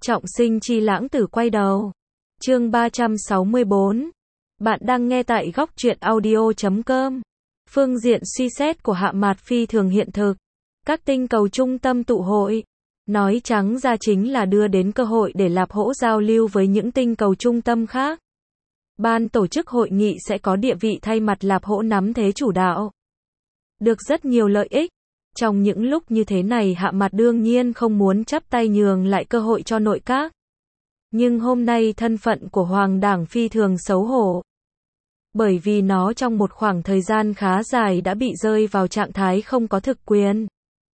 Trọng sinh chi lãng tử quay đầu. Chương 364. Bạn đang nghe tại góc truyện audio.com. Phương diện suy xét của Hạ Mạt phi thường hiện thực. Các tinh cầu trung tâm tụ hội. Nói trắng ra chính là đưa đến cơ hội để Lạp Hỗ giao lưu với những tinh cầu trung tâm khác. Ban tổ chức hội nghị sẽ có địa vị thay mặt Lạp Hỗ nắm thế chủ đạo. Được rất nhiều lợi ích. Trong những lúc như thế này Hạ Mạt đương nhiên không muốn chắp tay nhường lại cơ hội cho nội các. Nhưng hôm nay thân phận của Hoàng đảng phi thường xấu hổ. Bởi vì nó trong một khoảng thời gian khá dài đã bị rơi vào trạng thái không có thực quyền.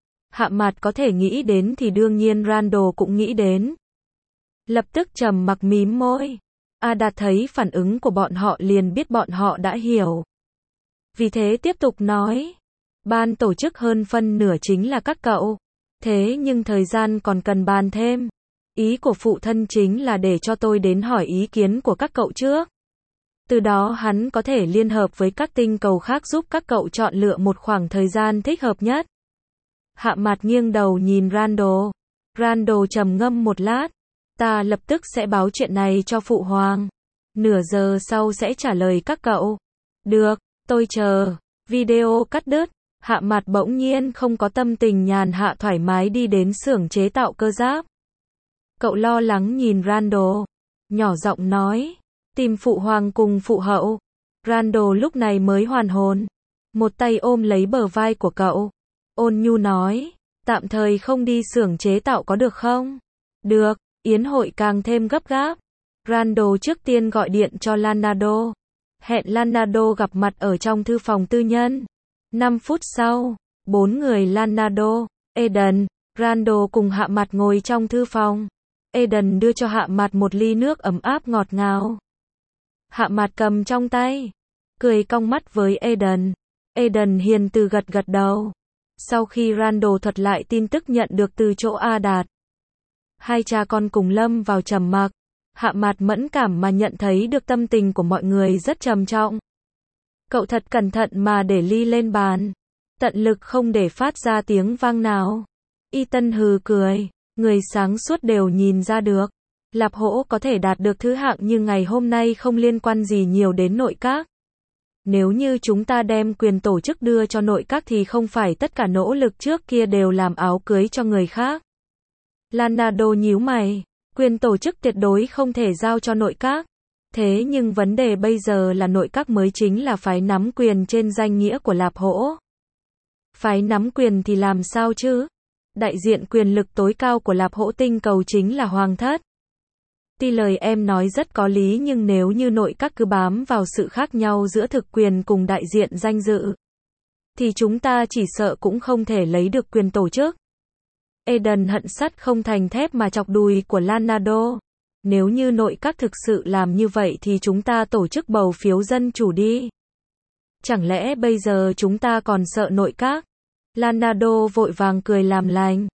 Hạ Mạt có thể nghĩ đến thì đương nhiên Randall cũng nghĩ đến. Lập tức trầm mặc mím môi. Đạt thấy phản ứng của bọn họ liền biết bọn họ đã hiểu. Vì thế tiếp tục nói. Ban tổ chức hơn phân nửa chính là các cậu. Thế nhưng thời gian còn cần bàn thêm. Ý của phụ thân chính là để cho tôi đến hỏi ý kiến của các cậu trước. Từ đó hắn có thể liên hợp với các tinh cầu khác giúp các cậu chọn lựa một khoảng thời gian thích hợp nhất. Hạ Mạt nghiêng đầu nhìn Randall. Randall trầm ngâm một lát. Ta lập tức sẽ báo chuyện này cho phụ hoàng. Nửa giờ sau sẽ trả lời các cậu. Được, tôi chờ. Video cắt đứt. Hạ Mạt bỗng nhiên không có tâm tình nhàn hạ thoải mái đi đến xưởng chế tạo cơ giáp. Cậu lo lắng nhìn Randall. Nhỏ giọng nói. Tìm phụ hoàng cùng phụ hậu. Randall lúc này mới hoàn hồn. Một tay ôm lấy bờ vai của cậu. Ôn nhu nói. Tạm thời không đi xưởng chế tạo có được không? Được, yến hội càng thêm gấp gáp. Randall trước tiên gọi điện cho Leonardo. Hẹn Leonardo gặp mặt ở trong thư phòng tư nhân. 5 phút sau, 4 người Leonardo, Eden, Randall cùng Hạ Mạt ngồi trong thư phòng. Eden đưa cho Hạ Mạt một ly nước ấm áp ngọt ngào. Hạ Mạt cầm trong tay, cười cong mắt với Eden. Eden hiền từ gật gật đầu. Sau khi Randall thuật lại tin tức nhận được từ chỗ Đạt, hai cha con cùng lâm vào trầm mặc. Hạ Mạt mẫn cảm mà nhận thấy được tâm tình của mọi người rất trầm trọng. Cậu thật cẩn thận mà để ly lên bàn. Tận lực không để phát ra tiếng vang nào. Ethan hừ cười. Người sáng suốt đều nhìn ra được. Lạp Hỗ có thể đạt được thứ hạng như ngày hôm nay không liên quan gì nhiều đến nội các. Nếu như chúng ta đem quyền tổ chức đưa cho nội các thì không phải tất cả nỗ lực trước kia đều làm áo cưới cho người khác. Leonardo nhíu mày. Quyền tổ chức tuyệt đối không thể giao cho nội các. Thế nhưng vấn đề bây giờ là nội các mới chính là phái nắm quyền trên danh nghĩa của Lạp Hỗ. Phái nắm quyền thì làm sao chứ? Đại diện quyền lực tối cao của Lạp Hỗ tinh cầu chính là Hoàng thất. Tuy lời em nói rất có lý nhưng nếu như nội các cứ bám vào sự khác nhau giữa thực quyền cùng đại diện danh dự, thì chúng ta chỉ sợ cũng không thể lấy được quyền tổ chức. Eden hận sắt không thành thép mà chọc đùi của Leonardo. Nếu như nội các thực sự làm như vậy thì chúng ta tổ chức bầu phiếu dân chủ đi. Chẳng lẽ bây giờ chúng ta còn sợ nội các? Leonardo vội vàng cười làm lành.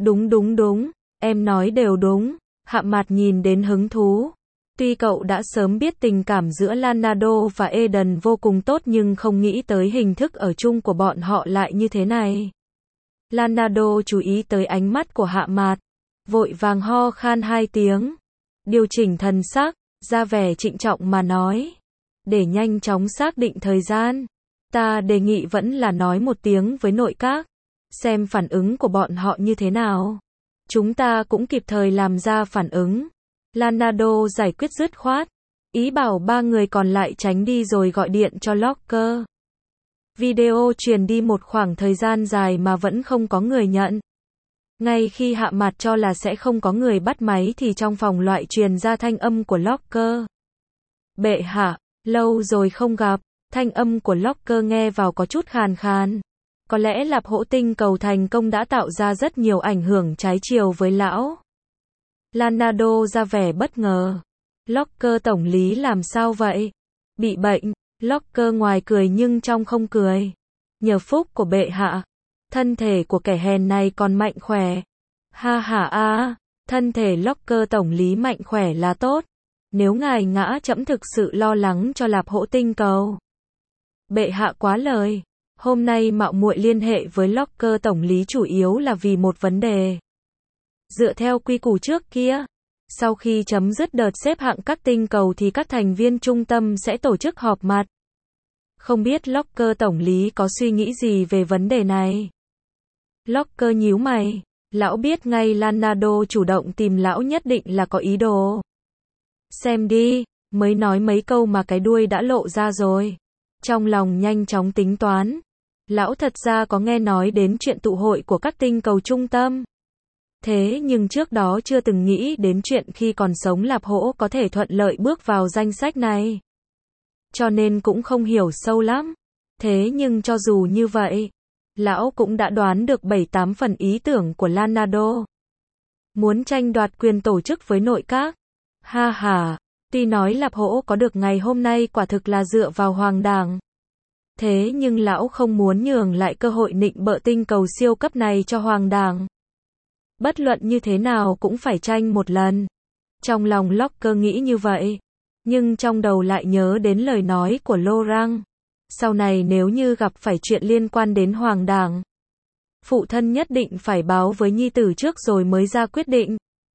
Đúng, em nói đều đúng. Hạ Mạt nhìn đến hứng thú. Tuy cậu đã sớm biết tình cảm giữa Leonardo và Eden vô cùng tốt nhưng không nghĩ tới hình thức ở chung của bọn họ lại như thế này. Leonardo chú ý tới ánh mắt của Hạ Mạt. Vội vàng ho khan 2 tiếng. Điều chỉnh thần sắc, ra vẻ trịnh trọng mà nói. Để nhanh chóng xác định thời gian, ta đề nghị vẫn là nói một tiếng với nội các. Xem phản ứng của bọn họ như thế nào. Chúng ta cũng kịp thời làm ra phản ứng. Leonardo giải quyết dứt khoát. Ý bảo 3 người còn lại tránh đi rồi gọi điện cho Locker. Video truyền đi một khoảng thời gian dài mà vẫn không có người nhận. Ngay khi Hạ Mạt cho là sẽ không có người bắt máy thì trong phòng loại truyền ra thanh âm của Locker. Bệ hạ, lâu rồi không gặp. Thanh âm của Locker nghe vào có chút khàn khàn. Có lẽ Lạp Hỗ tinh cầu thành công đã tạo ra rất nhiều ảnh hưởng trái chiều với lão. Leonardo ra vẻ bất ngờ. Locker tổng lý làm sao vậy? Bị bệnh. Locker ngoài cười nhưng trong không cười. Nhờ phúc của bệ hạ, thân thể của kẻ hèn này còn mạnh khỏe. Ha ha a, thân thể Locker tổng lý mạnh khỏe là tốt. Nếu ngài ngã trẫm thực sự lo lắng cho Lạp Hỗ tinh cầu. Bệ hạ quá lời. Hôm nay mạo muội liên hệ với Locker tổng lý chủ yếu là vì một vấn đề. Dựa theo quy củ trước kia, Sau khi chấm dứt đợt xếp hạng các tinh cầu thì các thành viên trung tâm sẽ tổ chức họp mặt. Không biết Locker tổng lý có suy nghĩ gì về vấn đề này? Locker nhíu mày. Lão biết ngay Leonardo chủ động tìm lão nhất định là có ý đồ. Xem đi, mới nói mấy câu mà cái đuôi đã lộ ra rồi. Trong lòng nhanh chóng tính toán. Lão thật ra có nghe nói đến chuyện tụ hội của các tinh cầu trung tâm. Thế nhưng trước đó chưa từng nghĩ đến chuyện khi còn sống Lạp Hỗ có thể thuận lợi bước vào danh sách này. Cho nên cũng không hiểu sâu lắm. Thế nhưng cho dù như vậy, lão cũng đã đoán được 7-8 phần ý tưởng của Leonardo. Muốn tranh đoạt quyền tổ chức với nội các. Ha ha, tuy nói Lạp Hỗ có được ngày hôm nay quả thực là dựa vào Hoàng Đảng. Thế nhưng lão không muốn nhường lại cơ hội nịnh bợ tinh cầu siêu cấp này cho Hoàng Đảng. Bất luận như thế nào cũng phải tranh một lần. Trong lòng Locker nghĩ như vậy. Nhưng trong đầu lại nhớ đến lời nói của Laurent. Sau này nếu như gặp phải chuyện liên quan đến Hoàng Đảng, phụ thân nhất định phải báo với nhi tử trước rồi mới ra quyết định.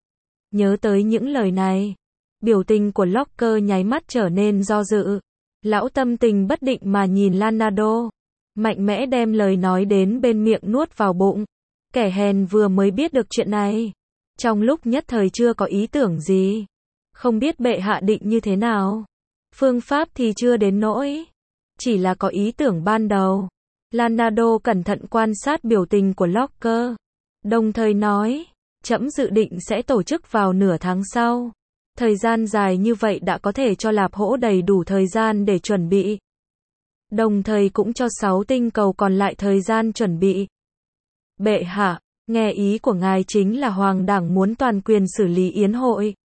Nhớ tới những lời này, biểu tình của Locker nháy mắt trở nên do dự. Lão tâm tình bất định mà nhìn Leonardo, mạnh mẽ đem lời nói đến bên miệng nuốt vào bụng. Kẻ hèn vừa mới biết được chuyện này, trong lúc nhất thời chưa có ý tưởng gì. Không biết bệ hạ định như thế nào. Phương pháp thì chưa đến nỗi, chỉ là có ý tưởng ban đầu. Leonardo cẩn thận quan sát biểu tình của Locker, đồng thời nói, trẫm dự định sẽ tổ chức vào nửa tháng sau. Thời gian dài như vậy đã có thể cho Lạp Hỗ đầy đủ thời gian để chuẩn bị. Đồng thời cũng cho 6 tinh cầu còn lại thời gian chuẩn bị. Bệ hạ, nghe ý của ngài chính là Hoàng Đảng muốn toàn quyền xử lý yến hội.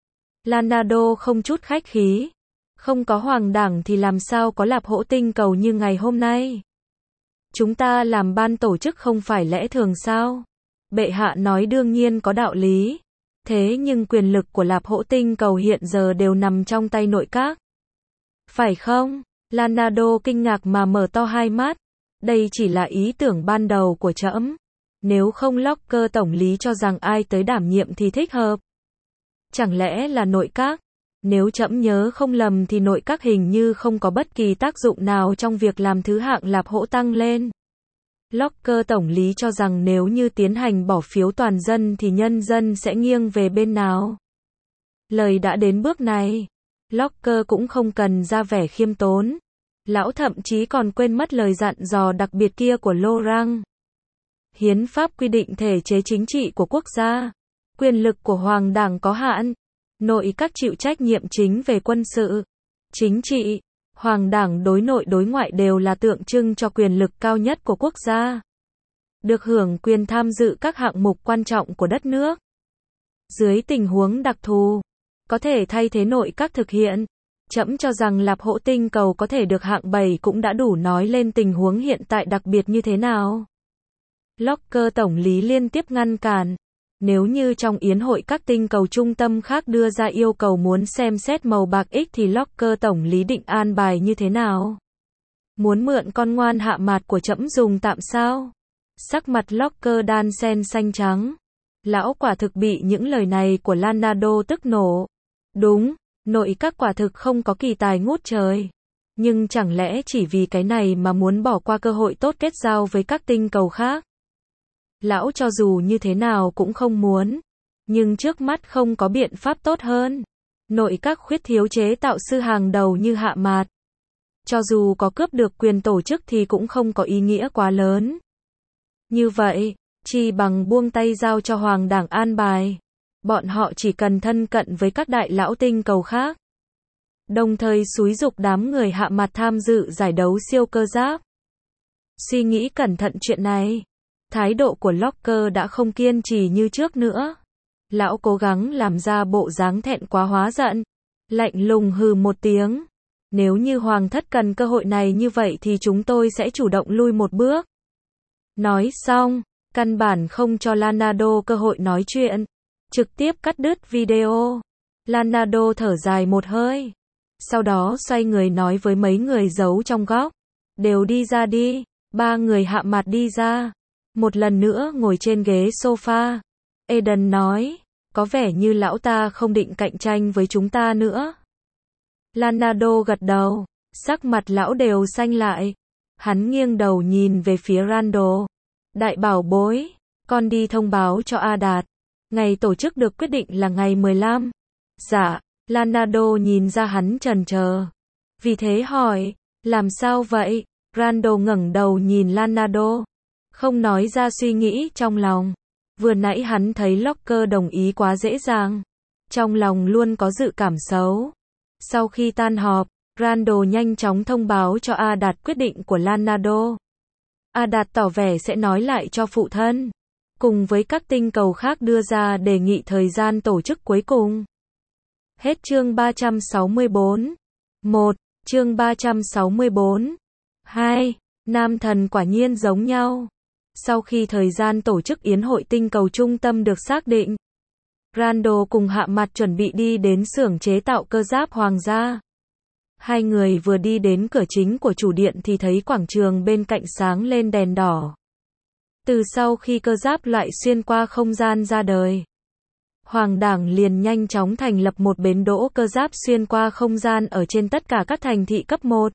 Leonardo không chút khách khí. Không có Hoàng Đảng thì làm sao có Lạp Hỗ tinh cầu như ngày hôm nay. Chúng ta làm ban tổ chức không phải lẽ thường sao? Bệ hạ nói đương nhiên có đạo lý. Thế nhưng quyền lực của Lạp Hỗ tinh cầu hiện giờ đều nằm trong tay nội các. Phải không? Leonardo kinh ngạc mà mở to hai mắt. Đây chỉ là ý tưởng ban đầu của trẫm. Nếu không Locker tổng lý cho rằng ai tới đảm nhiệm thì thích hợp. Chẳng lẽ là nội các? Nếu trẫm nhớ không lầm thì nội các hình như không có bất kỳ tác dụng nào trong việc làm thứ hạng Lạp Hỗ tăng lên. Locker tổng lý cho rằng nếu như tiến hành bỏ phiếu toàn dân thì nhân dân sẽ nghiêng về bên nào? Lời đã đến bước này, Locker cũng không cần ra vẻ khiêm tốn. Lão thậm chí còn quên mất lời dặn dò đặc biệt kia của Laurent. Hiến pháp quy định thể chế chính trị của quốc gia. Quyền lực của Hoàng Đảng có hạn. Nội các chịu trách nhiệm chính về quân sự, chính trị. Hoàng Đảng đối nội đối ngoại đều là tượng trưng cho quyền lực cao nhất của quốc gia. Được hưởng quyền tham dự các hạng mục quan trọng của đất nước. Dưới tình huống đặc thù, có thể thay thế nội các thực hiện. Trẫm cho rằng Lạp Hỗ tinh cầu có thể được hạng 7 cũng đã đủ nói lên tình huống hiện tại đặc biệt như thế nào. Locker tổng lý liên tiếp ngăn cản. Nếu như trong yến hội các tinh cầu trung tâm khác đưa ra yêu cầu muốn xem xét màu bạc X thì Locker tổng lý định an bài như thế nào? Muốn mượn con ngoan hạ mạt của trẫm dùng tạm sao? Sắc mặt Locker đan xen xanh trắng. Lão quả thực bị những lời này của Leonardo tức nổ. Đúng, nội các quả thực không có kỳ tài ngút trời. Nhưng chẳng lẽ chỉ vì cái này mà muốn bỏ qua cơ hội tốt kết giao với các tinh cầu khác? Lão cho dù như thế nào cũng không muốn. Nhưng trước mắt không có biện pháp tốt hơn. Nội các khuyết thiếu chế tạo sư hàng đầu như Hạ Mạt. Cho dù có cướp được quyền tổ chức thì cũng không có ý nghĩa quá lớn. Như vậy, chi bằng buông tay giao cho Hoàng Đảng an bài. Bọn họ chỉ cần thân cận với các đại lão tinh cầu khác. Đồng thời xúi giục đám người Hạ Mạt tham dự giải đấu siêu cơ giáp. Suy nghĩ cẩn thận chuyện này. Thái độ của Locker đã không kiên trì như trước nữa. Lão cố gắng làm ra bộ dáng thẹn quá hóa giận. Lạnh lùng hừ một tiếng. Nếu như Hoàng thất cần cơ hội này như vậy thì chúng tôi sẽ chủ động lui một bước. Nói xong, căn bản không cho Leonardo cơ hội nói chuyện. Trực tiếp cắt đứt video. Leonardo thở dài một hơi. Sau đó xoay người nói với mấy người giấu trong góc. Đều đi ra đi. 3 người Hạ Mạt đi ra. Một lần nữa ngồi trên ghế sofa. Eden nói. có vẻ như lão ta không định cạnh tranh với chúng ta nữa. Leonardo gật đầu, sắc mặt lão đều xanh lại. Hắn nghiêng đầu nhìn về phía Randall. Đại bảo bối, con đi thông báo cho A Đạt. Ngày tổ chức được quyết định là ngày 15. Dạ, Leonardo nhìn ra hắn chần chờ. Vì thế hỏi, làm sao vậy? Randall ngẩng đầu nhìn Leonardo, không nói ra suy nghĩ trong lòng. Vừa nãy hắn thấy Locker đồng ý quá dễ dàng. Trong lòng luôn có dự cảm xấu. Sau khi tan họp, Randall nhanh chóng thông báo cho A Đạt quyết định của Leonardo. A Đạt tỏ vẻ sẽ nói lại cho phụ thân, cùng với các tinh cầu khác đưa ra đề nghị thời gian tổ chức cuối cùng. Hết chương 364. 1. Chương 364. 2. Nam thần quả nhiên giống nhau. Sau khi thời gian tổ chức yến hội tinh cầu trung tâm được xác định, Randall cùng Hạ Mặt chuẩn bị đi đến xưởng chế tạo cơ giáp hoàng gia. Hai người vừa đi đến cửa chính của chủ điện thì thấy quảng trường bên cạnh sáng lên đèn đỏ. Từ sau khi cơ giáp loại xuyên qua không gian ra đời, Hoàng đảng liền nhanh chóng thành lập một bến đỗ cơ giáp xuyên qua không gian ở trên tất cả các thành thị cấp 1.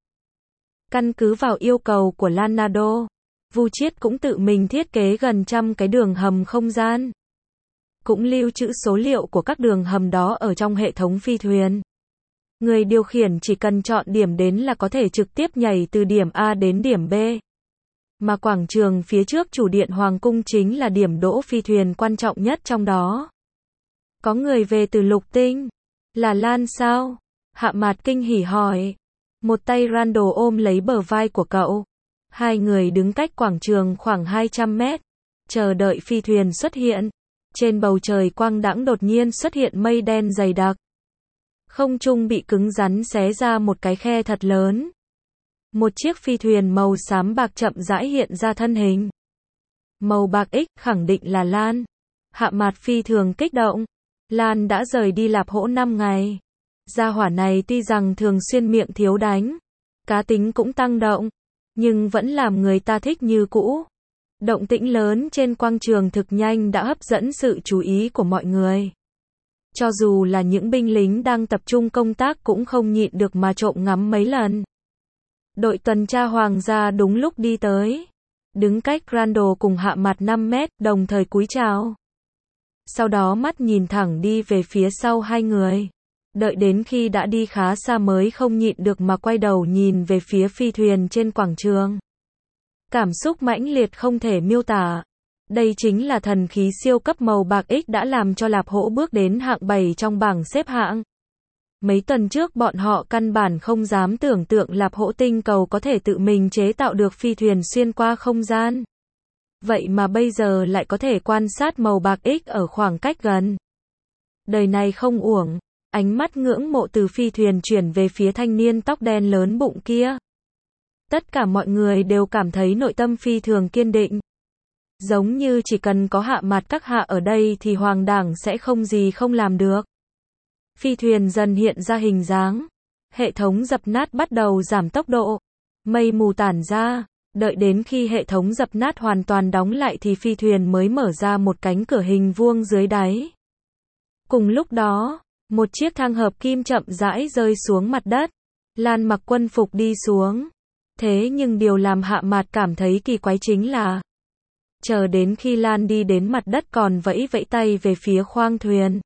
Căn cứ vào yêu cầu của Leonardo, Vu Chiết cũng tự mình thiết kế gần trăm cái đường hầm không gian. Cũng lưu trữ số liệu của các đường hầm đó ở trong hệ thống phi thuyền. Người điều khiển chỉ cần chọn điểm đến là có thể trực tiếp nhảy từ điểm A đến điểm B. Mà quảng trường phía trước chủ điện Hoàng cung chính là điểm đỗ phi thuyền quan trọng nhất trong đó. Có người về từ lục tinh. Là Lan sao? Hạ Mạt kinh hỉ hỏi. Một tay Randall ôm lấy bờ vai của cậu. Hai người đứng cách quảng trường khoảng 200 mét. Chờ đợi phi thuyền xuất hiện. Trên bầu trời quang đãng đột nhiên xuất hiện mây đen dày đặc. Không trung bị cứng rắn xé ra một cái khe thật lớn. Một chiếc phi thuyền màu xám bạc chậm rãi hiện ra thân hình. Màu bạc X khẳng định là Lan. Hạ Mạt phi thường kích động. Lan đã rời đi Lạp Hỗ 5 ngày. Gia hỏa này tuy rằng thường xuyên miệng thiếu đánh, cá tính cũng tăng động, nhưng vẫn làm người ta thích như cũ. Động tĩnh lớn trên quảng trường thực nhanh đã hấp dẫn sự chú ý của mọi người. Cho dù là những binh lính đang tập trung công tác cũng không nhịn được mà trộm ngắm mấy lần. Đội tuần tra hoàng gia đúng lúc đi tới. Đứng cách Randall cùng Hạ Mặt 5 mét, đồng thời cúi chào. Sau đó mắt nhìn thẳng đi về phía sau hai người. Đợi đến khi đã đi khá xa mới không nhịn được mà quay đầu nhìn về phía phi thuyền trên quảng trường. Cảm xúc mãnh liệt không thể miêu tả. Đây chính là thần khí siêu cấp màu bạc X đã làm cho Lạp Hỗ bước đến hạng 7 trong bảng xếp hạng. Mấy tuần trước bọn họ căn bản không dám tưởng tượng Lạp Hỗ tinh cầu có thể tự mình chế tạo được phi thuyền xuyên qua không gian. Vậy mà bây giờ lại có thể quan sát màu bạc X ở khoảng cách gần. Đời này không uổng. Ánh mắt ngưỡng mộ từ phi thuyền chuyển về phía thanh niên tóc đen lớn bụng kia. Tất cả mọi người đều cảm thấy nội tâm phi thường kiên định. Giống như chỉ cần có Hạ Mặt các hạ ở đây thì Hoàng đảng sẽ không gì không làm được. Phi thuyền dần hiện ra hình dáng. Hệ thống dập nát bắt đầu giảm tốc độ. Mây mù tản ra. Đợi đến khi hệ thống dập nát hoàn toàn đóng lại thì phi thuyền mới mở ra một cánh cửa hình vuông dưới đáy. Cùng lúc đó, một chiếc thang hợp kim chậm rãi rơi xuống mặt đất. Lan mặc quân phục đi xuống. Thế nhưng điều làm Hạ Mạt cảm thấy kỳ quái chính là, chờ đến khi Lan đi đến mặt đất còn vẫy vẫy tay về phía khoang thuyền.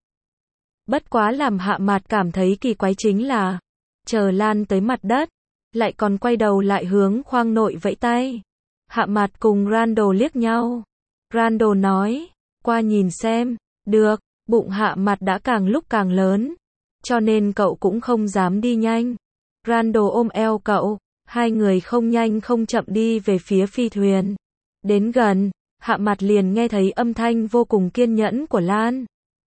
Bất quá làm Hạ Mạt cảm thấy kỳ quái chính là, chờ Lan tới mặt đất, lại còn quay đầu lại hướng khoang nội vẫy tay. Hạ Mạt cùng Randall liếc nhau. Randall nói, qua nhìn xem. Được, bụng Hạ Mạt đã càng lúc càng lớn, cho nên cậu cũng không dám đi nhanh. Randall ôm eo cậu, hai người không nhanh không chậm đi về phía phi thuyền. Đến gần, Hạ Mạt liền nghe thấy âm thanh vô cùng kiên nhẫn của Lan.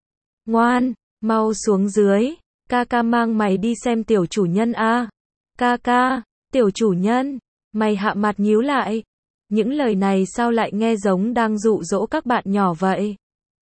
Ngoan, mau xuống dưới, ca ca mang mày đi xem tiểu chủ nhân a. Ca ca, tiểu chủ nhân, mày. Hạ Mạt nhíu lại. Những lời này sao lại nghe giống đang dụ dỗ các bạn nhỏ vậy?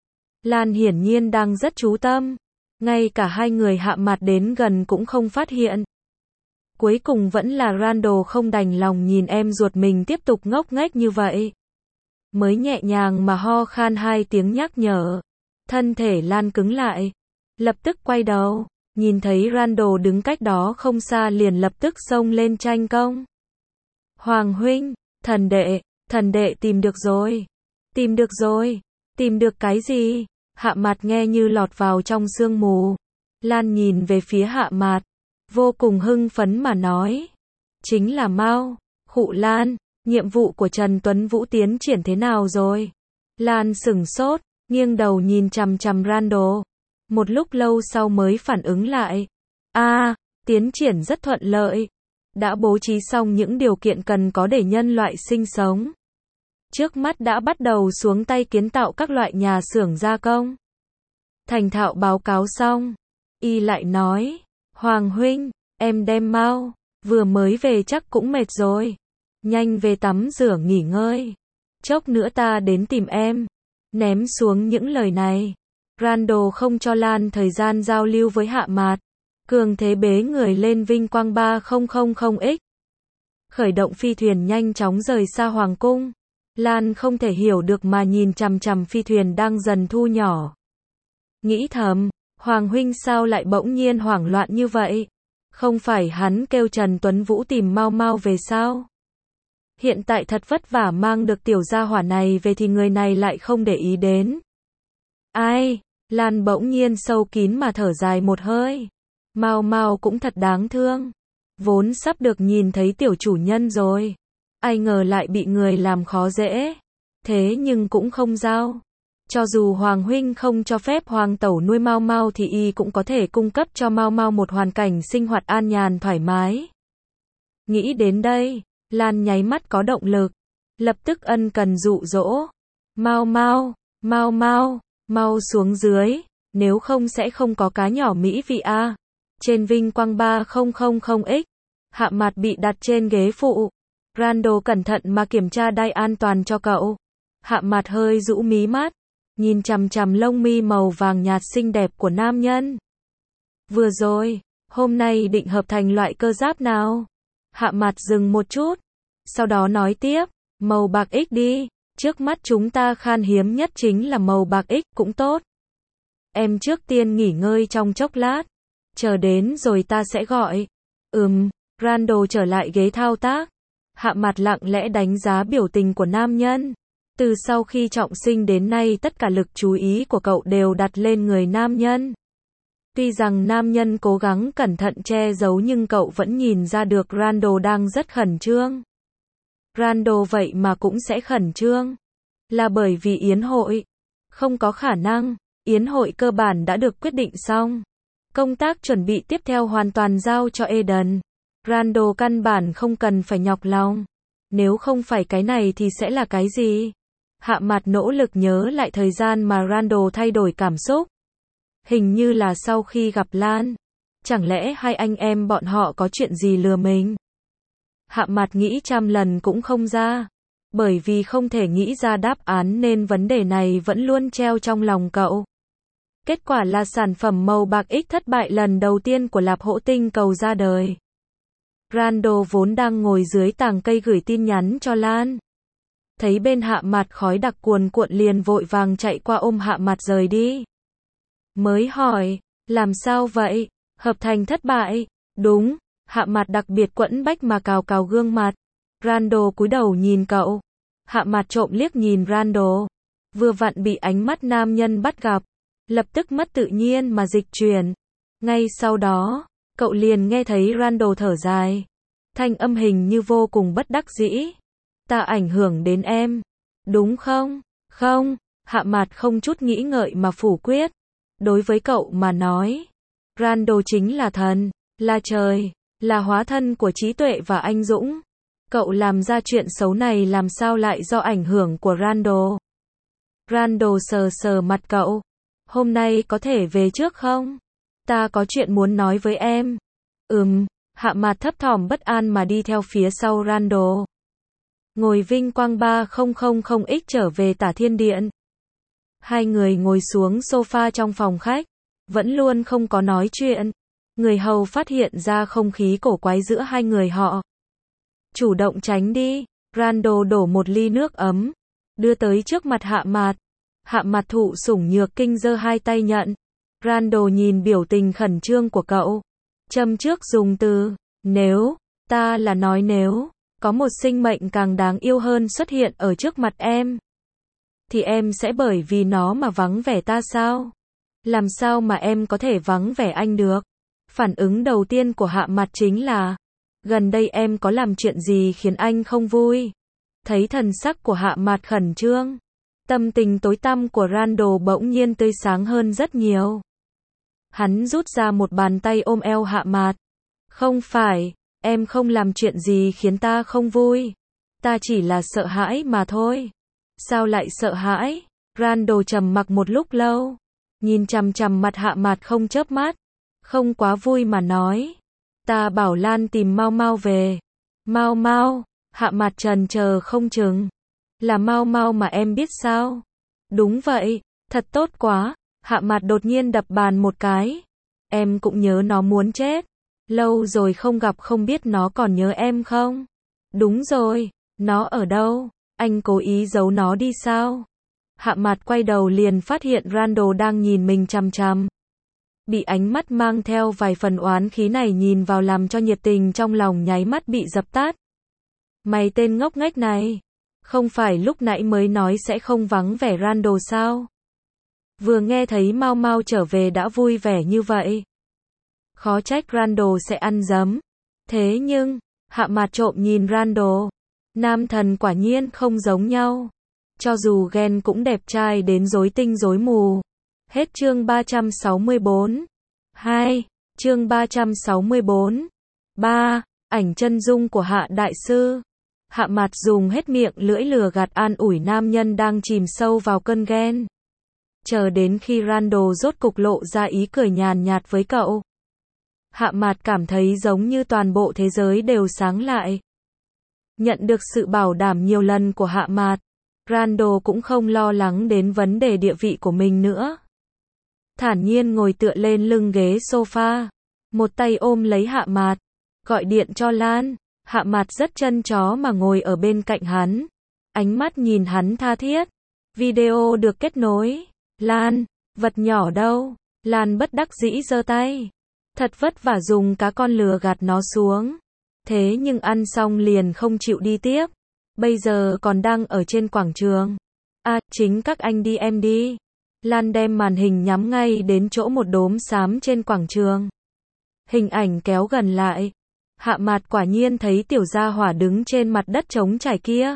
Lan hiển nhiên đang rất chú tâm. Ngay cả hai người Hạ Mạt đến gần cũng không phát hiện. Cuối cùng vẫn là Randall không đành lòng nhìn em ruột mình tiếp tục ngốc nghếch như vậy. Mới nhẹ nhàng mà ho khan hai tiếng nhắc nhở. Thân thể Lan cứng lại. Lập tức quay đầu. Nhìn thấy Randall đứng cách đó không xa liền lập tức xông lên tranh công. Hoàng huynh, thần đệ tìm được rồi. Tìm được rồi. Tìm được cái gì? Hạ Mạt nghe như lọt vào trong sương mù. Lan nhìn về phía Hạ Mạt, vô cùng hưng phấn mà nói. Chính là Mao. Khụ Lan, nhiệm vụ của Trần Tuấn Vũ tiến triển thế nào rồi? Lan sửng sốt, nghiêng đầu nhìn chằm chằm Randall. Một lúc lâu sau mới phản ứng lại. Tiến triển rất thuận lợi. Đã bố trí xong những điều kiện cần có để nhân loại sinh sống. Trước mắt đã bắt đầu xuống tay kiến tạo các loại nhà xưởng gia công. Thành thạo báo cáo xong. Y lại nói. Hoàng huynh, em đem Mao. Vừa mới về chắc cũng mệt rồi. Nhanh về tắm rửa nghỉ ngơi. Chốc nữa ta đến tìm em. Ném xuống những lời này. Randall không cho Lan thời gian giao lưu với Hạ Mạt. Cường thế bế người lên vinh quang 3000X. Khởi động phi thuyền nhanh chóng rời xa Hoàng cung. Lan không thể hiểu được mà nhìn chằm chằm phi thuyền đang dần thu nhỏ. Nghĩ thầm, Hoàng huynh sao lại bỗng nhiên hoảng loạn như vậy? Không phải hắn kêu Trần Tuấn Vũ tìm Mao Mao về sao? Hiện tại thật vất vả mang được tiểu gia hỏa này về thì người này lại không để ý đến. Ai? Lan bỗng nhiên sâu kín mà thở dài một hơi. Mao Mao cũng thật đáng thương. Vốn sắp được nhìn thấy tiểu chủ nhân rồi. Ai ngờ lại bị người làm khó dễ. Thế nhưng cũng không giao. Cho dù Hoàng huynh không cho phép Hoàng tẩu nuôi Mao Mao thì y cũng có thể cung cấp cho Mao Mao một hoàn cảnh sinh hoạt an nhàn thoải mái. Nghĩ đến đây, Lan nháy mắt có động lực. Lập tức ân cần dụ dỗ. Mao Mao, Mao Mao, mau xuống dưới. Nếu không sẽ không có cá nhỏ mỹ vị a. Trên vinh quang 3000X. Hạ Mạt bị đặt trên ghế phụ. Randall cẩn thận mà kiểm tra đai an toàn cho cậu. Hạ Mạt hơi rũ mí mắt. Nhìn chằm chằm lông mi màu vàng nhạt xinh đẹp của nam nhân. Vừa rồi, hôm nay định hợp thành loại cơ giáp nào? Hạ Mạt dừng một chút. Sau đó nói tiếp, màu bạc X đi. Trước mắt chúng ta khan hiếm nhất chính là màu bạc X cũng tốt. Em trước tiên nghỉ ngơi trong chốc lát. Chờ đến rồi ta sẽ gọi. Randall trở lại ghế thao tác. Hạ Mạt lặng lẽ đánh giá biểu tình của nam nhân. Từ sau khi trọng sinh đến nay tất cả lực chú ý của cậu đều đặt lên người nam nhân. Tuy rằng nam nhân cố gắng cẩn thận che giấu nhưng cậu vẫn nhìn ra được Randall đang rất khẩn trương. Randall vậy mà cũng sẽ khẩn trương. Là bởi vì yến hội. Không có khả năng. Yến hội cơ bản đã được quyết định xong. Công tác chuẩn bị tiếp theo hoàn toàn giao cho Eden. Randall căn bản không cần phải nhọc lòng. Nếu không phải cái này thì sẽ là cái gì? Hạ Mạt nỗ lực nhớ lại thời gian mà Randall thay đổi cảm xúc. Hình như là sau khi gặp Lan. Chẳng lẽ hai anh em bọn họ có chuyện gì lừa mình? Hạ Mạt nghĩ trăm lần cũng không ra. Bởi vì không thể nghĩ ra đáp án nên vấn đề này vẫn luôn treo trong lòng cậu. Kết quả là sản phẩm màu bạc X thất bại lần đầu tiên của Lạp Hỗ Tinh Cầu ra đời. Randall vốn đang ngồi dưới tàng cây gửi tin nhắn cho Lan. Thấy bên Hạ Mạt khói đặc cuồn cuộn liền vội vàng chạy qua ôm Hạ Mạt rời đi. Mới hỏi, làm sao vậy? Hợp thành thất bại. Đúng, Hạ Mạt đặc biệt quẫn bách mà cào cào gương mặt. Randall cúi đầu nhìn cậu. Hạ Mạt trộm liếc nhìn Randall. Vừa vặn bị ánh mắt nam nhân bắt gặp. Lập tức mất tự nhiên mà dịch chuyển. Ngay sau đó, cậu liền nghe thấy Randall thở dài. Thanh âm hình như vô cùng bất đắc dĩ. Ta ảnh hưởng đến em. Đúng không? Không. Hạ Mạt không chút nghĩ ngợi mà phủ quyết. Đối với cậu mà nói, Randall chính là thần, là trời, là hóa thân của trí tuệ và anh dũng. Cậu làm ra chuyện xấu này làm sao lại do ảnh hưởng của Randall? Randall sờ sờ mặt cậu. Hôm nay có thể về trước không? Ta có chuyện muốn nói với em. Hạ Mạt thấp thỏm bất an mà đi theo phía sau Randall. Ngồi vinh quang 3000X trở về Tả Thiên Điện. Hai người ngồi xuống sofa trong phòng khách. Vẫn luôn không có nói chuyện. Người hầu phát hiện ra không khí cổ quái giữa hai người họ. Chủ động tránh đi. Randall đổ một ly nước ấm. Đưa tới trước mặt Hạ Mạt. Hạ mặt thụ sủng nhược kinh giơ hai tay nhận. Randall nhìn biểu tình khẩn trương của cậu. Châm trước dùng từ, nếu, ta là nói nếu, có một sinh mệnh càng đáng yêu hơn xuất hiện ở trước mặt em, thì em sẽ bởi vì nó mà vắng vẻ ta sao? Làm sao mà em có thể vắng vẻ anh được? Phản ứng đầu tiên của Hạ mặt chính là, gần đây em có làm chuyện gì khiến anh không vui? Thấy thần sắc của Hạ mặt khẩn trương, tâm tình tối tăm của Randall bỗng nhiên tươi sáng hơn rất nhiều. Hắn rút ra một bàn tay ôm eo Hạ mặt. Không phải, em không làm chuyện gì khiến ta không vui. Ta chỉ là sợ hãi mà thôi. Sao lại sợ hãi? Randall trầm mặc một lúc lâu, nhìn chằm chằm mặt Hạ mặt không chớp mắt, không quá vui mà nói. Ta bảo Lan tìm Mau Mau về. Mau Mau? Hạ mặt chần chờ không chừng. Là Mau Mau mà em biết sao? Đúng vậy, thật tốt quá. Hạ mặt đột nhiên đập bàn một cái. Em cũng nhớ nó muốn chết. Lâu rồi không gặp, không biết nó còn nhớ em không? Đúng rồi, nó ở đâu? Anh cố ý giấu nó đi sao? Hạ mặt quay đầu liền phát hiện Randall đang nhìn mình chằm chằm. Bị ánh mắt mang theo vài phần oán khí này nhìn vào làm cho nhiệt tình trong lòng nháy mắt bị dập tắt. Mày tên ngốc nghếch này, không phải lúc nãy mới nói sẽ không vắng vẻ Randall sao? Vừa nghe thấy Mau Mau trở về đã vui vẻ như vậy. Khó trách Randall sẽ ăn dấm. Thế nhưng, Hạ mặt trộm nhìn Randall. Nam thần quả nhiên không giống nhau. Cho dù ghen cũng đẹp trai đến rối tinh rối mù. Hết chương 364. 2. Chương 364. 3. Ảnh chân dung của Hạ đại sư. Hạ mặt dùng hết miệng lưỡi lừa gạt an ủi nam nhân đang chìm sâu vào cơn ghen. Chờ đến khi Randall rốt cục lộ ra ý cười nhàn nhạt với cậu. Hạ mặt cảm thấy giống như toàn bộ thế giới đều sáng lại. Nhận được sự bảo đảm nhiều lần của Hạ mặt, Randall cũng không lo lắng đến vấn đề địa vị của mình nữa. Thản nhiên ngồi tựa lên lưng ghế sofa, một tay ôm lấy Hạ mặt, gọi điện cho Lan. Hạ mặt rất chân chó mà ngồi ở bên cạnh hắn, ánh mắt nhìn hắn tha thiết. Video được kết nối. Lan, vật nhỏ đâu? Lan bất đắc dĩ giơ tay. Thật vất vả dùng cá con lừa gạt nó xuống. Thế nhưng ăn xong liền không chịu đi tiếp. Bây giờ còn đang ở trên quảng trường. À, chính các anh đi em đi. Lan đem màn hình nhắm ngay đến chỗ một đốm xám trên quảng trường. Hình ảnh kéo gần lại. Hạ mặt quả nhiên thấy tiểu gia hỏa đứng trên mặt đất trống trải kia.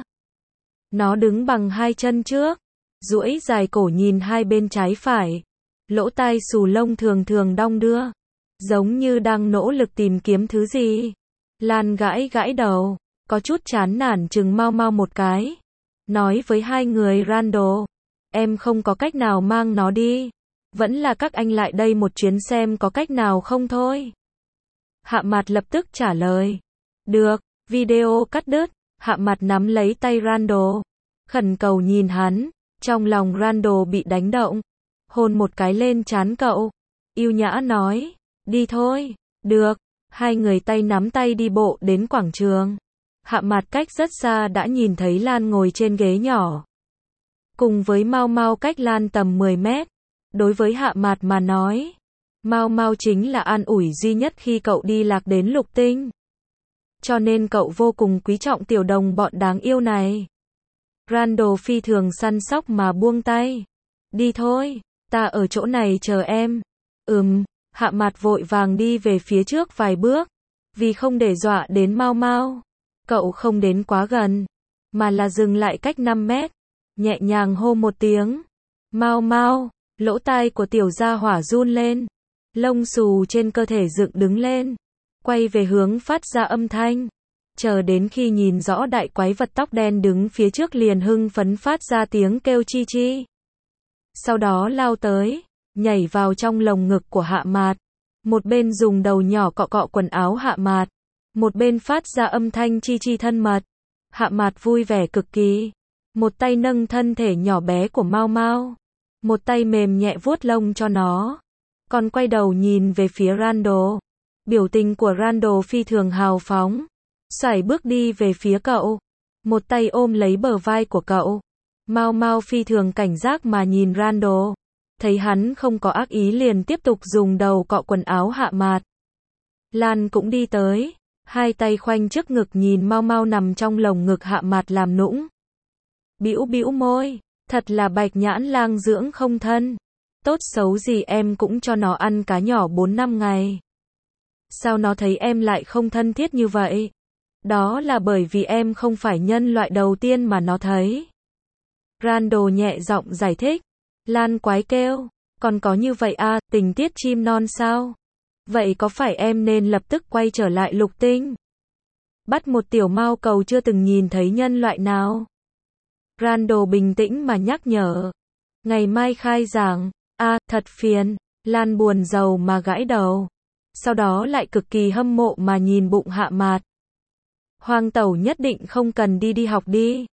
Nó đứng bằng hai chân trước, duỗi dài cổ nhìn hai bên trái phải. Lỗ tai xù lông thường thường đong đưa, giống như đang nỗ lực tìm kiếm thứ gì. Lan gãi gãi đầu, có chút chán nản chừng Mau Mau một cái. Nói với hai người Randall, em không có cách nào mang nó đi. Vẫn là các anh lại đây một chuyến xem có cách nào không thôi. Hạ mặt lập tức trả lời. Được, video cắt đứt. Hạ mặt nắm lấy tay Randall, khẩn cầu nhìn hắn. Trong lòng Randall bị đánh động, hôn một cái lên trán cậu, yêu nhã nói, đi thôi. Được, hai người tay nắm tay đi bộ đến quảng trường. Hạ mặt cách rất xa đã nhìn thấy Lan ngồi trên ghế nhỏ, cùng với Mau Mau cách Lan tầm 10 mét. Đối với Hạ mặt mà nói, Mau Mau chính là an ủi duy nhất khi cậu đi lạc đến lục tinh. Cho nên cậu vô cùng quý trọng tiểu đồng bọn đáng yêu này. Randall phi thường săn sóc mà buông tay. Đi thôi, ta ở chỗ này chờ em. Hạ mặt vội vàng đi về phía trước vài bước, vì không để dọa đến Mau Mau. Cậu không đến quá gần, mà là dừng lại cách 5 mét, nhẹ nhàng hô một tiếng. Mau Mau, lỗ tai của tiểu gia hỏa run lên, lông xù trên cơ thể dựng đứng lên, quay về hướng phát ra âm thanh. Chờ đến khi nhìn rõ đại quái vật tóc đen đứng phía trước liền hưng phấn phát ra tiếng kêu chi chi. Sau đó lao tới, nhảy vào trong lồng ngực của Hạ mặt. Một bên dùng đầu nhỏ cọ cọ quần áo Hạ mặt, một bên phát ra âm thanh chi chi thân mật. Hạ mặt vui vẻ cực kỳ. Một tay nâng thân thể nhỏ bé của Mau Mau, một tay mềm nhẹ vuốt lông cho nó, còn quay đầu nhìn về phía Randall. Biểu tình của Randall phi thường hào phóng, xoài bước đi về phía cậu, một tay ôm lấy bờ vai của cậu, Mau Mau phi thường cảnh giác mà nhìn Randall. Thấy hắn không có ác ý liền tiếp tục dùng đầu cọ quần áo Hạ Mạt. Lan cũng đi tới, hai tay khoanh trước ngực nhìn Mau Mau nằm trong lồng ngực Hạ Mạt làm nũng. Bĩu bĩu môi, thật là bạch nhãn lang dưỡng không thân. Tốt xấu gì em cũng cho nó ăn cá nhỏ 4-5 ngày. Sao nó thấy em lại không thân thiết như vậy? Đó là bởi vì em không phải nhân loại đầu tiên mà nó thấy. Randall nhẹ giọng giải thích. Lan quái kêu, còn có như vậy à, tình tiết chim non sao? Vậy có phải em nên lập tức quay trở lại lục tinh? Bắt một tiểu mao cầu chưa từng nhìn thấy nhân loại nào? Randall bình tĩnh mà nhắc nhở. Ngày mai khai giảng, thật phiền. Lan buồn rầu mà gãi đầu. Sau đó lại cực kỳ hâm mộ mà nhìn bụng Hạ Mạt. Hoàng tẩu nhất định không cần đi học đi.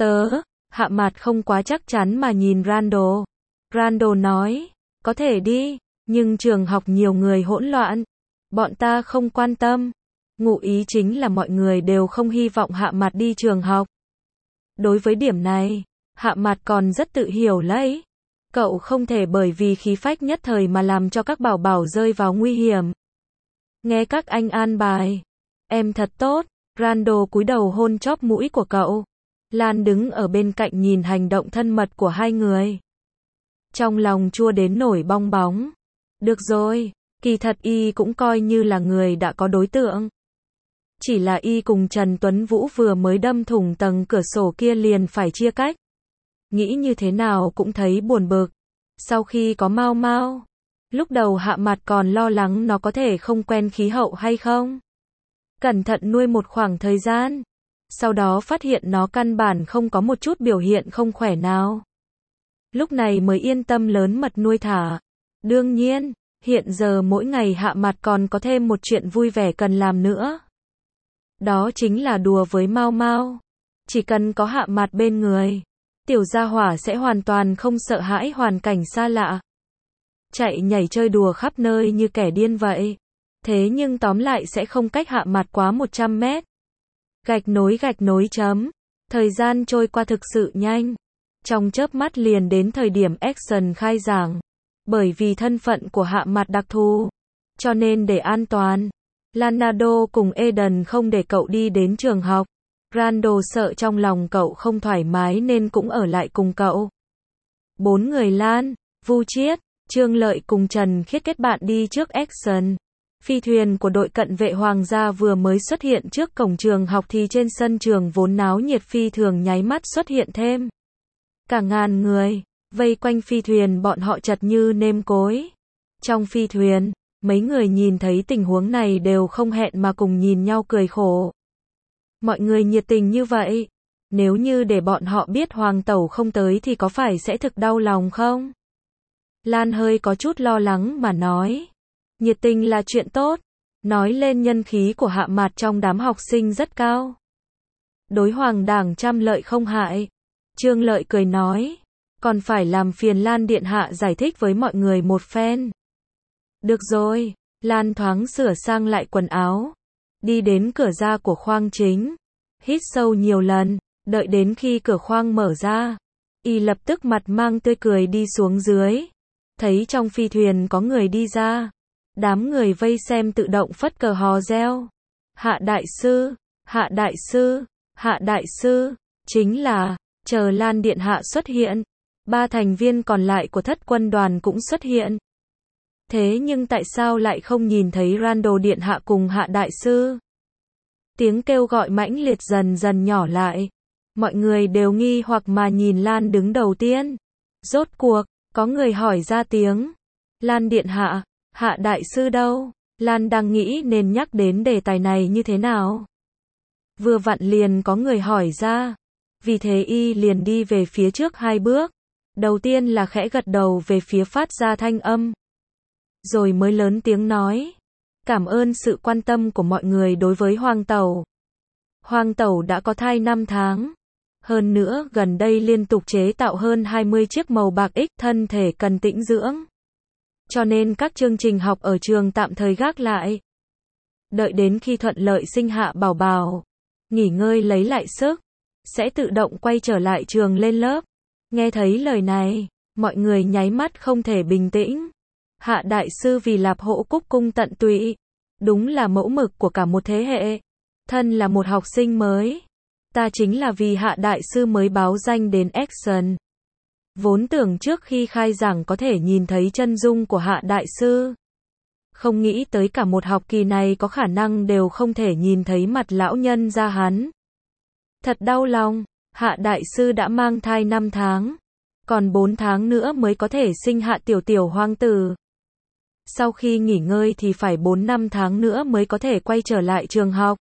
Hạ Mạt không quá chắc chắn mà nhìn Randall. Randall nói, có thể đi, nhưng trường học nhiều người hỗn loạn. Bọn ta không quan tâm. Ngụ ý chính là mọi người đều không hy vọng Hạ Mạt đi trường học. Đối với điểm này, Hạ Mạt còn rất tự hiểu lấy. Cậu không thể bởi vì khí phách nhất thời mà làm cho các bảo bảo rơi vào nguy hiểm. Nghe các anh an bài. Em thật tốt. Randall cúi đầu hôn chóp mũi của cậu. Lan đứng ở bên cạnh nhìn hành động thân mật của hai người. Trong lòng chua đến nổi bong bóng. Được rồi, kỳ thật y cũng coi như là người đã có đối tượng. Chỉ là y cùng Trần Tuấn Vũ vừa mới đâm thủng tầng cửa sổ kia liền phải chia cách. Nghĩ như thế nào cũng thấy buồn bực. Sau khi có Mau Mau, lúc đầu Hạ Mạt còn lo lắng nó có thể không quen khí hậu hay không. Cẩn thận nuôi một khoảng thời gian. Sau đó phát hiện nó căn bản không có một chút biểu hiện không khỏe nào. Lúc này mới yên tâm lớn mật nuôi thả. Đương nhiên, hiện giờ mỗi ngày Hạ Mạt còn có thêm một chuyện vui vẻ cần làm nữa. Đó chính là đùa với Mau Mau. Chỉ cần có Hạ Mạt bên người, tiểu gia hỏa sẽ hoàn toàn không sợ hãi hoàn cảnh xa lạ. Chạy nhảy chơi đùa khắp nơi như kẻ điên vậy. Thế nhưng tóm lại sẽ không cách Hạ Mạt quá 100 mét. Gạch nối chấm. Thời gian trôi qua thực sự nhanh. Trong chớp mắt liền đến thời điểm action khai giảng. Bởi vì thân phận của Hạ Mạt đặc thù, cho nên để an toàn, Leonardo cùng Eden không để cậu đi đến trường học. Randall sợ trong lòng cậu không thoải mái nên cũng ở lại cùng cậu. 4 người Lan, Vu Chiết, Trương Lợi cùng Trần Khiết kết bạn đi trước action. Phi thuyền của đội cận vệ hoàng gia vừa mới xuất hiện trước cổng trường học thì trên sân trường vốn náo nhiệt phi thường nháy mắt xuất hiện thêm. Cả ngàn người, vây quanh phi thuyền bọn họ chật như nêm cối. Trong phi thuyền, mấy người nhìn thấy tình huống này đều không hẹn mà cùng nhìn nhau cười khổ. Mọi người nhiệt tình như vậy, nếu như để bọn họ biết Hoàng tẩu không tới thì có phải sẽ thực đau lòng không? Lan hơi có chút lo lắng mà nói. Nhiệt tình là chuyện tốt. Nói lên nhân khí của Hạ Mạt trong đám học sinh rất cao. Đối Hoàng đảng trăm lợi không hại. Trương Lợi cười nói. Còn phải làm phiền Lan điện hạ giải thích với mọi người một phen. Được rồi. Lan thoáng sửa sang lại quần áo. Đi đến cửa ra của khoang chính. Hít sâu nhiều lần. Đợi đến khi cửa khoang mở ra. Y lập tức mặt mang tươi cười đi xuống dưới. Thấy trong phi thuyền có người đi ra. Đám người vây xem tự động phất cờ hò reo. Hạ đại sư, Hạ đại sư, Hạ đại sư. Chính là, chờ Lan điện hạ xuất hiện. 3 thành viên còn lại của thất quân đoàn cũng xuất hiện. Thế nhưng tại sao lại không nhìn thấy Randall điện hạ cùng Hạ đại sư? Tiếng kêu gọi mãnh liệt dần dần nhỏ lại. Mọi người đều nghi hoặc mà nhìn Lan đứng đầu tiên. Rốt cuộc, có người hỏi ra tiếng. Lan điện hạ, Hạ đại sư đâu? Lan đang nghĩ nên nhắc đến đề tài này như thế nào. Vừa vặn liền có người hỏi ra. Vì thế y liền đi về phía trước 2 bước. Đầu tiên là khẽ gật đầu về phía phát ra thanh âm. Rồi mới lớn tiếng nói. Cảm ơn sự quan tâm của mọi người đối với Hoàng tẩu. Hoàng tẩu đã có thai 5 tháng. Hơn nữa gần đây liên tục chế tạo hơn 20 chiếc màu bạc X, thân thể cần tĩnh dưỡng. Cho nên các chương trình học ở trường tạm thời gác lại. Đợi đến khi thuận lợi sinh hạ bảo bảo, nghỉ ngơi lấy lại sức, sẽ tự động quay trở lại trường lên lớp. Nghe thấy lời này, mọi người nháy mắt không thể bình tĩnh. Hạ đại sư vì Lạp Hổ Cúc cung tận tụy, đúng là mẫu mực của cả một thế hệ. Thân là một học sinh mới, ta chính là vì Hạ đại sư mới báo danh đến Action. Vốn tưởng trước khi khai giảng có thể nhìn thấy chân dung của Hạ đại sư. Không nghĩ tới cả một học kỳ này có khả năng đều không thể nhìn thấy mặt lão nhân gia hắn. Thật đau lòng, Hạ đại sư đã mang thai 5 tháng, còn 4 tháng nữa mới có thể sinh Hạ tiểu tiểu hoàng tử. Sau khi nghỉ ngơi thì phải 4-5 tháng nữa mới có thể quay trở lại trường học.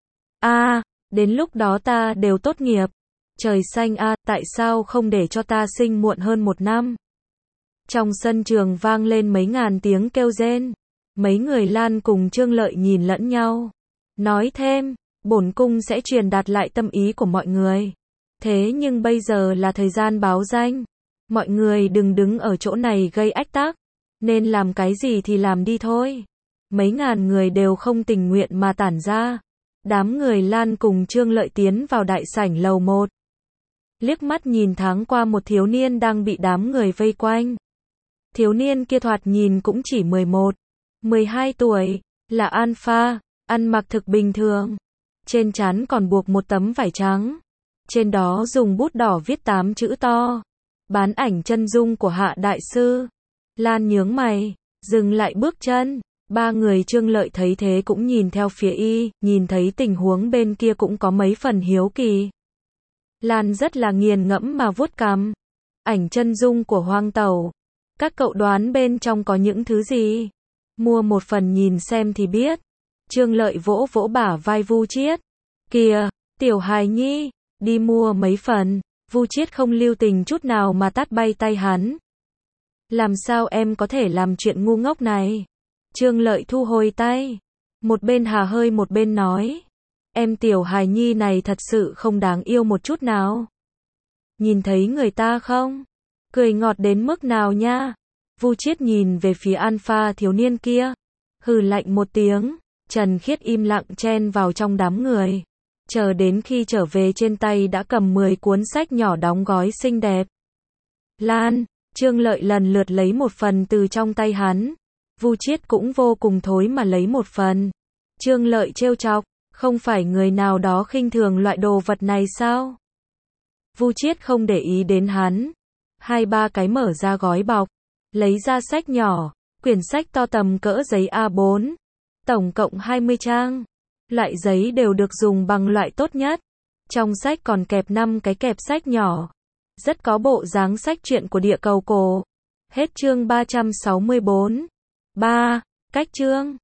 Đến lúc đó ta đều tốt nghiệp. Trời xanh tại sao không để cho ta sinh muộn hơn 1 năm? Trong sân trường vang lên mấy ngàn tiếng kêu rên. Mấy người Lan cùng Trương Lợi nhìn lẫn nhau. Nói thêm, bổn cung sẽ truyền đạt lại tâm ý của mọi người. Thế nhưng bây giờ là thời gian báo danh. Mọi người đừng đứng ở chỗ này gây ách tắc. Nên làm cái gì thì làm đi thôi. Mấy ngàn người đều không tình nguyện mà tản ra. Đám người Lan cùng Trương Lợi tiến vào đại sảnh lầu 1. Liếc mắt nhìn thoáng qua một thiếu niên đang bị đám người vây quanh. Thiếu niên kia thoạt nhìn cũng chỉ 11, 12 tuổi, là Alpha, ăn mặc thực bình thường. Trên trán còn buộc một tấm vải trắng. Trên đó dùng bút đỏ viết 8 chữ to. Bán ảnh chân dung của Hạ đại sư. Lan nhướng mày, dừng lại bước chân. Ba người Trương Lợi thấy thế cũng nhìn theo phía y, nhìn thấy tình huống bên kia cũng có mấy phần hiếu kỳ. Lan rất là nghiền ngẫm mà vuốt cằm. Ảnh chân dung của Hoang Tẩu. Các cậu đoán bên trong có những thứ gì? Mua một phần nhìn xem thì biết. Trương Lợi vỗ vỗ bả vai Vu Chiết. Kìa, tiểu hài nhi, đi mua mấy phần. Vu Chiết không lưu tình chút nào mà tát bay tay hắn. Làm sao em có thể làm chuyện ngu ngốc này? Trương Lợi thu hồi tay. Một bên hà hơi một bên nói. Em tiểu hài nhi này thật sự không đáng yêu một chút nào. Nhìn thấy người ta không? Cười ngọt đến mức nào nha? Vu Chiết nhìn về phía Alpha thiếu niên kia. Hừ lạnh một tiếng. Trần Khiết im lặng chen vào trong đám người. Chờ đến khi trở về trên tay đã cầm 10 cuốn sách nhỏ đóng gói xinh đẹp. Lan, Trương Lợi lần lượt lấy một phần từ trong tay hắn. Vu Chiết cũng vô cùng thối mà lấy một phần. Trương Lợi trêu chọc, không phải người nào đó khinh thường loại đồ vật này sao? Vu Chiết không để ý đến hắn. 2-3 cái mở ra gói bọc, lấy ra sách nhỏ, quyển sách to tầm cỡ giấy A4. Tổng cộng 20 trang. Loại giấy đều được dùng bằng loại tốt nhất. Trong sách còn kẹp 5 cái kẹp sách nhỏ. Rất có bộ dáng sách truyện của địa cầu cổ. Hết chương 364. 3. Cách chương